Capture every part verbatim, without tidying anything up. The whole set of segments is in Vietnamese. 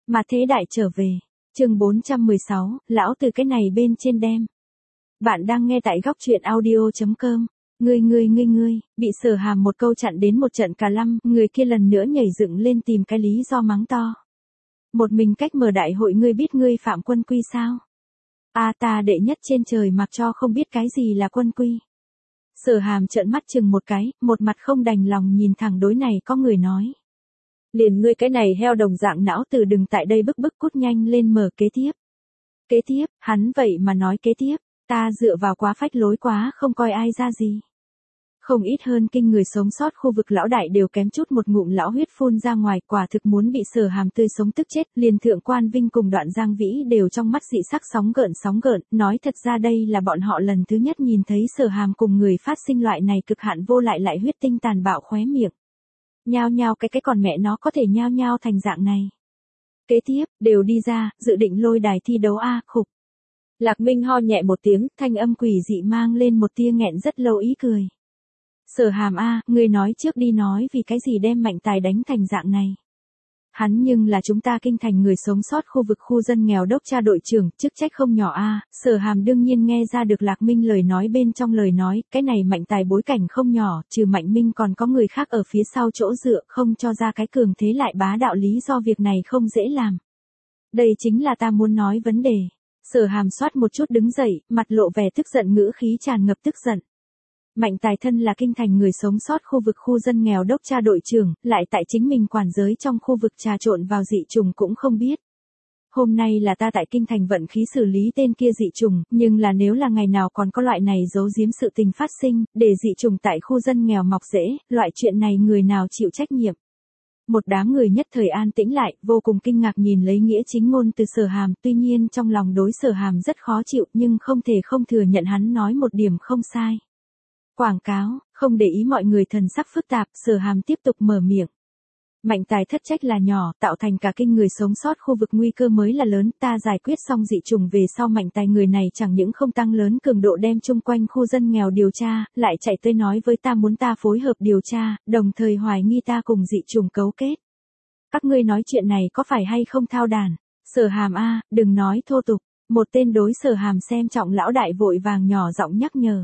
Mà thế đại trở về. Chương bốn trăm mười sáu, lão từ cái này bên trên đem. Bạn đang nghe tại góc truyện audio chấm com. Ngươi ngươi ngươi ngươi, bị Sở Hàm một câu chặn đến một trận cà lăm, người kia lần nữa nhảy dựng lên tìm cái lý do mắng to. Một mình cách mở đại hội, ngươi biết ngươi phạm quân quy sao? A à, ta đệ nhất trên trời mặc cho không biết cái gì là quân quy. Sở Hàm trợn mắt chừng một cái, một mặt không đành lòng nhìn thẳng đối này có người nói. Liền ngươi cái này heo đồng dạng não từ đừng tại đây bức bức cút nhanh lên mở kế tiếp. Kế tiếp, hắn vậy mà nói kế tiếp, ta dựa vào quá phách lối quá không coi ai ra gì. Không ít hơn kinh người sống sót khu vực lão đại đều kém chút một ngụm lão huyết phun ra ngoài, quả thực muốn bị Sở Hàm tươi sống tức chết. Liền Thượng Quan Vinh cùng Đoạn Giang Vĩ đều trong mắt dị sắc sóng gợn sóng gợn, nói thật ra đây là bọn họ lần thứ nhất nhìn thấy Sở Hàm cùng người phát sinh loại này cực hạn vô lại lại huyết tinh tàn bạo khóe miệng. Nhao nhao cái cái còn mẹ nó có thể nhao nhao thành dạng này. Kế tiếp, đều đi ra, dự định lôi đài thi đấu a, khục. Lạc Minh ho nhẹ một tiếng, thanh âm quỷ dị mang lên một tia nghẹn rất lâu ý cười. Sở Hàm a, ngươi nói trước đi, nói vì cái gì đem Mạnh Tài đánh thành dạng này. Hắn nhưng là chúng ta kinh thành người sống sót khu vực khu dân nghèo đốc cha đội trưởng, chức trách không nhỏ a. Sở Hàm đương nhiên nghe ra được Lạc Minh lời nói bên trong lời nói, cái này Mạnh Tài bối cảnh không nhỏ, trừ Mạnh Minh còn có người khác ở phía sau chỗ dựa, không cho ra cái cường thế lại bá đạo lý do việc này không dễ làm. Đây chính là ta muốn nói vấn đề. Sở Hàm soát một chút đứng dậy, mặt lộ vẻ tức giận, ngữ khí tràn ngập tức giận. Mạnh Tài thân là kinh thành người sống sót khu vực khu dân nghèo đốc cha đội trưởng, lại tại chính mình quản giới trong khu vực trà trộn vào dị trùng cũng không biết. Hôm nay là ta tại kinh thành vận khí xử lý tên kia dị trùng, nhưng là nếu là ngày nào còn có loại này giấu giếm sự tình phát sinh, để dị trùng tại khu dân nghèo mọc rễ, loại chuyện này người nào chịu trách nhiệm. Một đám người nhất thời an tĩnh lại, vô cùng kinh ngạc nhìn lấy nghĩa chính ngôn từ Sở Hàm, tuy nhiên trong lòng đối Sở Hàm rất khó chịu, nhưng không thể không thừa nhận hắn nói một điểm không sai. Quảng cáo, không để ý mọi người thần sắc phức tạp, Sở Hàm tiếp tục mở miệng. Mạnh Tài thất trách là nhỏ, tạo thành cả kinh người sống sót khu vực nguy cơ mới là lớn, ta giải quyết xong dị trùng về sau Mạnh Tài người này chẳng những không tăng lớn cường độ đem chung quanh khu dân nghèo điều tra, lại chạy tới nói với ta muốn ta phối hợp điều tra, đồng thời hoài nghi ta cùng dị trùng cấu kết. Các ngươi nói chuyện này có phải hay không thao đàn? Sở Hàm a, đừng nói thô tục. Một tên đối Sở Hàm xem trọng lão đại vội vàng nhỏ giọng nhắc nhở.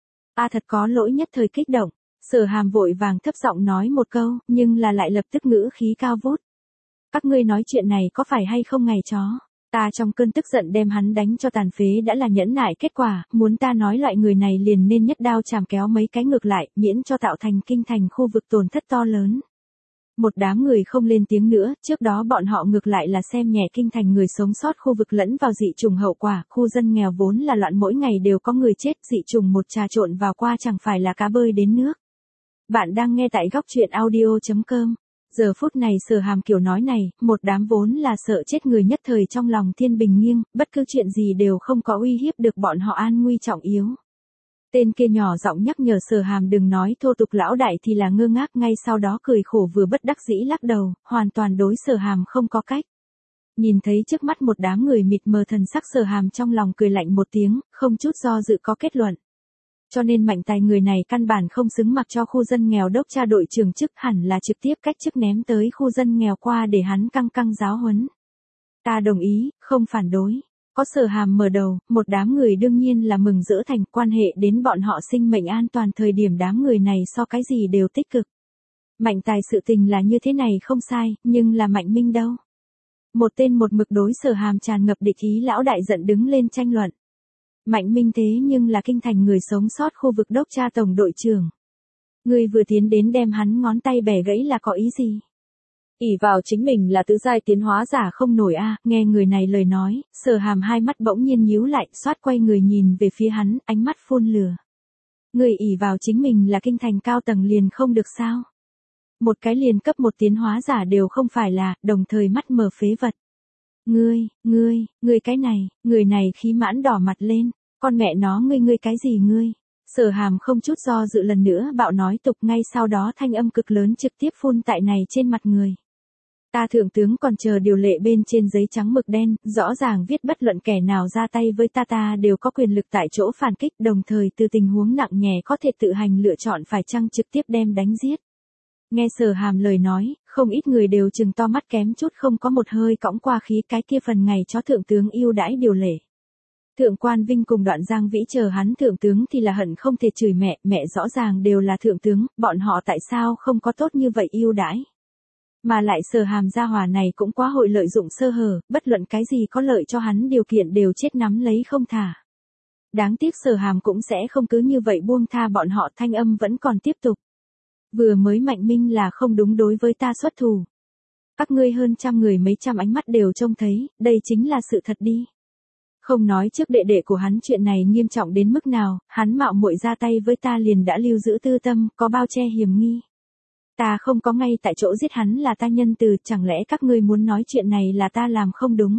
A thật có lỗi, nhất thời kích động. Sở Hàm vội vàng thấp giọng nói một câu, nhưng là lại lập tức ngữ khí cao vút. Các ngươi nói chuyện này có phải hay không ngày chó? Ta trong cơn tức giận đem hắn đánh cho tàn phế đã là nhẫn nại kết quả, muốn ta nói loại người này liền nên nhất đao chàm kéo mấy cái ngược lại, miễn cho tạo thành kinh thành khu vực tổn thất to lớn. Một đám người không lên tiếng nữa, trước đó bọn họ ngược lại là xem nhẹ kinh thành người sống sót khu vực lẫn vào dị trùng hậu quả, khu dân nghèo vốn là loạn mỗi ngày đều có người chết, dị trùng một trà trộn vào qua chẳng phải là cá bơi đến nước. Bạn đang nghe tại góc truyện audio chấm com. Giờ phút này Sở Hàm kiểu nói này, một đám vốn là sợ chết người nhất thời trong lòng thiên bình nghiêng, bất cứ chuyện gì đều không có uy hiếp được bọn họ an nguy trọng yếu. Tên kia nhỏ giọng nhắc nhở Sở Hàm đừng nói thô tục, lão đại thì là ngơ ngác, ngay sau đó cười khổ vừa bất đắc dĩ lắc đầu, hoàn toàn đối Sở Hàm không có cách. Nhìn thấy trước mắt một đám người mịt mờ thần sắc, Sở Hàm trong lòng cười lạnh một tiếng, không chút do dự có kết luận. Cho nên Mạnh Tài người này căn bản không xứng mặc cho khu dân nghèo đốc cha đội trưởng chức, hẳn là trực tiếp cách chức ném tới khu dân nghèo qua để hắn căng căng giáo huấn. Ta đồng ý, không phản đối. Có Sở Hàm mở đầu, một đám người đương nhiên là mừng rỡ thành, quan hệ đến bọn họ sinh mệnh an toàn thời điểm đám người này so cái gì đều tích cực. Mạnh Tài sự tình là như thế này không sai, nhưng là Mạnh Minh đâu? Một tên một mực đối Sở Hàm tràn ngập địch ý lão đại giận đứng lên tranh luận. Mạnh Minh thế nhưng là kinh thành người sống sót khu vực đốc cha tổng đội trưởng. Người vừa tiến đến đem hắn ngón tay bẻ gãy là có ý gì? ỷ vào chính mình là tứ giai tiến hóa giả không nổi a. À, nghe người này lời nói, Sở Hàm hai mắt bỗng nhiên nhíu lại, xoát quay người nhìn về phía hắn, ánh mắt phun lửa. Người ỷ vào chính mình là kinh thành cao tầng liền không được sao? Một cái liền cấp một tiến hóa giả đều không phải là, đồng thời mắt mờ phế vật. Ngươi, ngươi, ngươi cái này, người này khí mãn đỏ mặt lên, con mẹ nó ngươi ngươi cái gì ngươi? Sở Hàm không chút do dự lần nữa bạo nói tục, ngay sau đó thanh âm cực lớn trực tiếp phun tại này trên mặt người. Ta thượng tướng còn chờ điều lệ bên trên giấy trắng mực đen, rõ ràng viết bất luận kẻ nào ra tay với ta ta đều có quyền lực tại chỗ phản kích, đồng thời từ tình huống nặng nhẹ có thể tự hành lựa chọn phải chăng trực tiếp đem đánh giết. Nghe Sở Hàm lời nói, Không ít người đều chừng to mắt kém chút không có một hơi cõng qua khí cái kia phần ngày chó thượng tướng yêu đãi điều lệ. Thượng quan Vinh cùng Đoạn Giang Vĩ chờ hắn thượng tướng thì là hận không thể chửi mẹ, mẹ rõ ràng đều là thượng tướng, bọn họ tại sao không có tốt như vậy yêu đãi. Mà lại Sở Hàm gia hỏa này cũng quá hội lợi dụng sơ hở, bất luận cái gì có lợi cho hắn điều kiện đều chết nắm lấy không thả. Đáng tiếc Sở Hàm cũng sẽ không cứ như vậy buông tha bọn họ, thanh âm vẫn còn tiếp tục. Vừa mới Mạnh Minh là không đúng đối với ta xuất thủ. Các ngươi hơn trăm người mấy trăm ánh mắt đều trông thấy, đây chính là sự thật đi. Không nói trước đệ đệ của hắn chuyện này nghiêm trọng đến mức nào, hắn mạo muội ra tay với ta liền đã lưu giữ tư tâm, có bao che hiểm nghi. Ta không có ngay tại chỗ giết hắn là ta nhân từ, chẳng lẽ các ngươi muốn nói chuyện này là ta làm không đúng?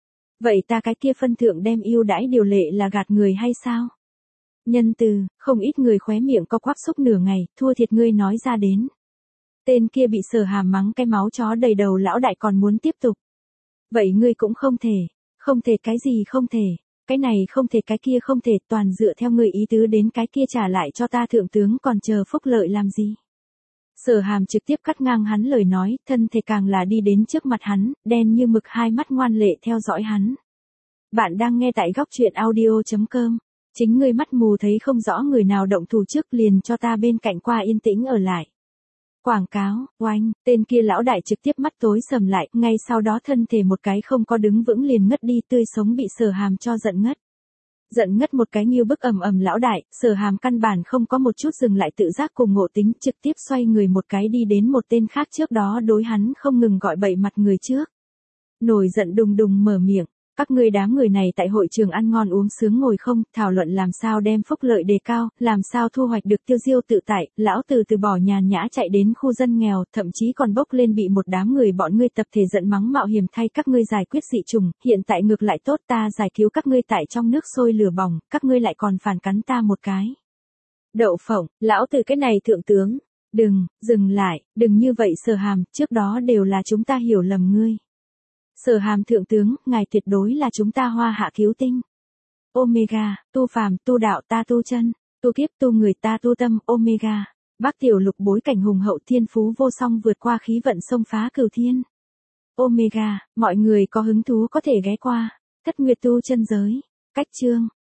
Vậy ta cái kia phân thượng đem yêu đãi điều lệ là gạt người hay sao? Nhân từ, không ít người khóe miệng co quắp xúc nửa ngày, thua thiệt ngươi nói ra đến. Tên kia bị Sở Hàm mắng cái máu chó đầy đầu lão đại còn muốn tiếp tục. Vậy ngươi cũng không thể, không thể cái gì không thể, cái này không thể cái kia không thể, toàn dựa theo ngươi ý tứ đến cái kia trả lại cho ta thượng tướng còn chờ phúc lợi làm gì. Sở Hàm trực tiếp cắt ngang hắn lời nói, thân thể càng là đi đến trước mặt hắn, đen như mực hai mắt ngoan lệ theo dõi hắn. Bạn đang nghe tại góc truyện audio chấm com. Chính ngươi mắt mù thấy không rõ người nào động thủ trước liền cho ta bên cạnh qua yên tĩnh ở lại. Quảng cáo, oanh, tên kia lão đại trực tiếp mắt tối sầm lại, ngay sau đó thân thể một cái không có đứng vững liền ngất đi, tươi sống bị Sở Hàm cho giận ngất. Giận ngất một cái như bức ầm ầm lão đại, Sở Hàm căn bản không có một chút dừng lại tự giác cùng ngộ tính, trực tiếp xoay người một cái đi đến một tên khác trước đó đối hắn không ngừng gọi bậy mặt người trước. Nổi giận đùng đùng mở miệng. Các ngươi đám người này tại hội trường ăn ngon uống sướng ngồi không, thảo luận làm sao đem phúc lợi đề cao, làm sao thu hoạch được tiêu diêu tự tại, lão từ từ bỏ nhàn nhã chạy đến khu dân nghèo, thậm chí còn bốc lên bị một đám người bọn ngươi tập thể giận mắng mạo hiểm thay các ngươi giải quyết dị trùng, hiện tại ngược lại tốt ta giải cứu các ngươi tại trong nước sôi lửa bỏng, các ngươi lại còn phản cắn ta một cái. Đậu phộng, lão từ cái này thượng tướng, đừng, dừng lại, đừng như vậy Sở Hàm, trước đó đều là chúng ta hiểu lầm ngươi. Sở Hàm thượng tướng, ngài tuyệt đối là chúng ta hoa hạ cứu tinh. Omega, tu phàm, tu đạo ta tu chân, tu kiếp tu người ta tu tâm, Omega. Bác tiểu lục bối cảnh hùng hậu thiên phú vô song vượt qua khí vận xông phá cửu thiên. Omega, mọi người có hứng thú có thể ghé qua. Thất Nguyệt tu chân giới. Cách chương.